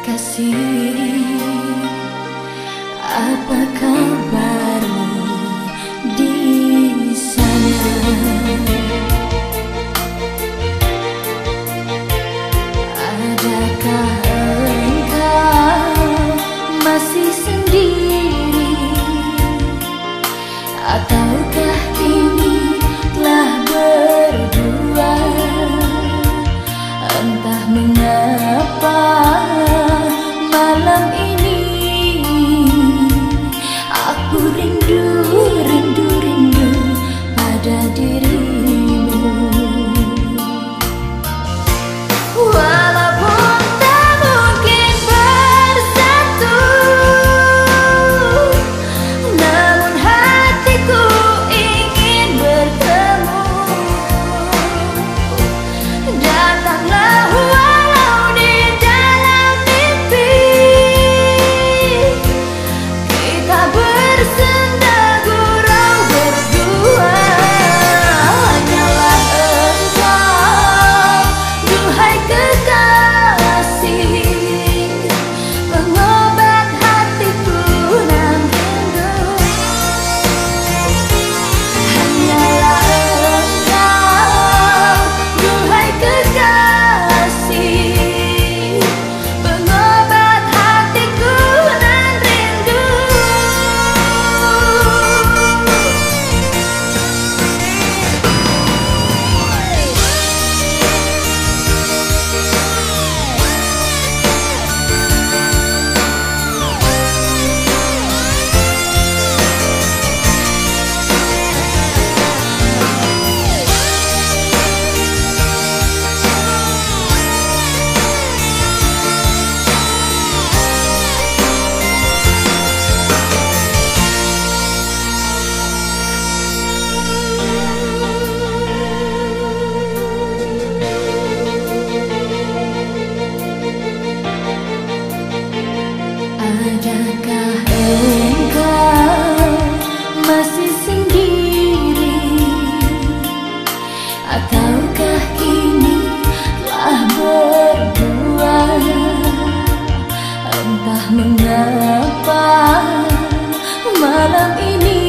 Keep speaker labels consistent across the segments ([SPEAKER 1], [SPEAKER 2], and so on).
[SPEAKER 1] kasih, apa kabarmu di sana? Adakah engkau masih sendiri, ataukah kini telah berdua? Entah mengapa malam ini aku rindu, rindu, rindu pada dirimu. Walaupun tak mungkin bersatu, namun hatiku ingin bertemu. Datanglah walau di dalam mimpi, kita bersenda gurau berdua. Hanyalah engkau, duhai kekasih, pengobat hatiku nan rindu. Hanyalah engkau, duhai kekasih, pengobat hatiku nan rindu. Adakah engkau masih sendiri, ataukah kini telah berdua? Entah mengapa malam ini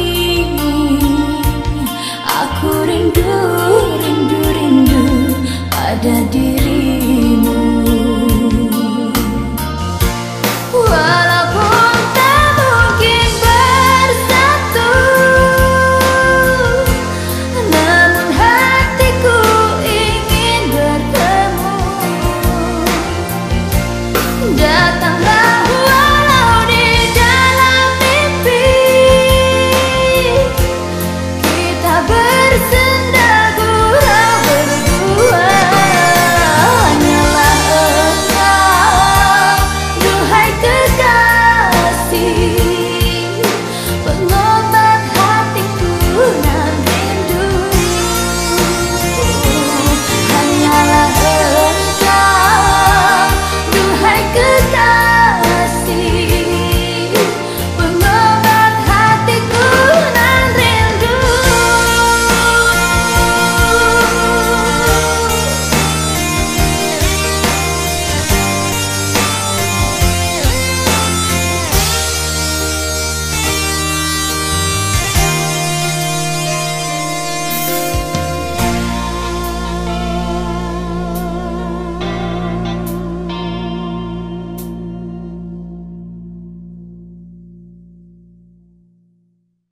[SPEAKER 1] aku rindu, rindu, rindu pada dirimu. Walaupun tak mungkin bersatu, namun hatiku ingin bertemu. Datang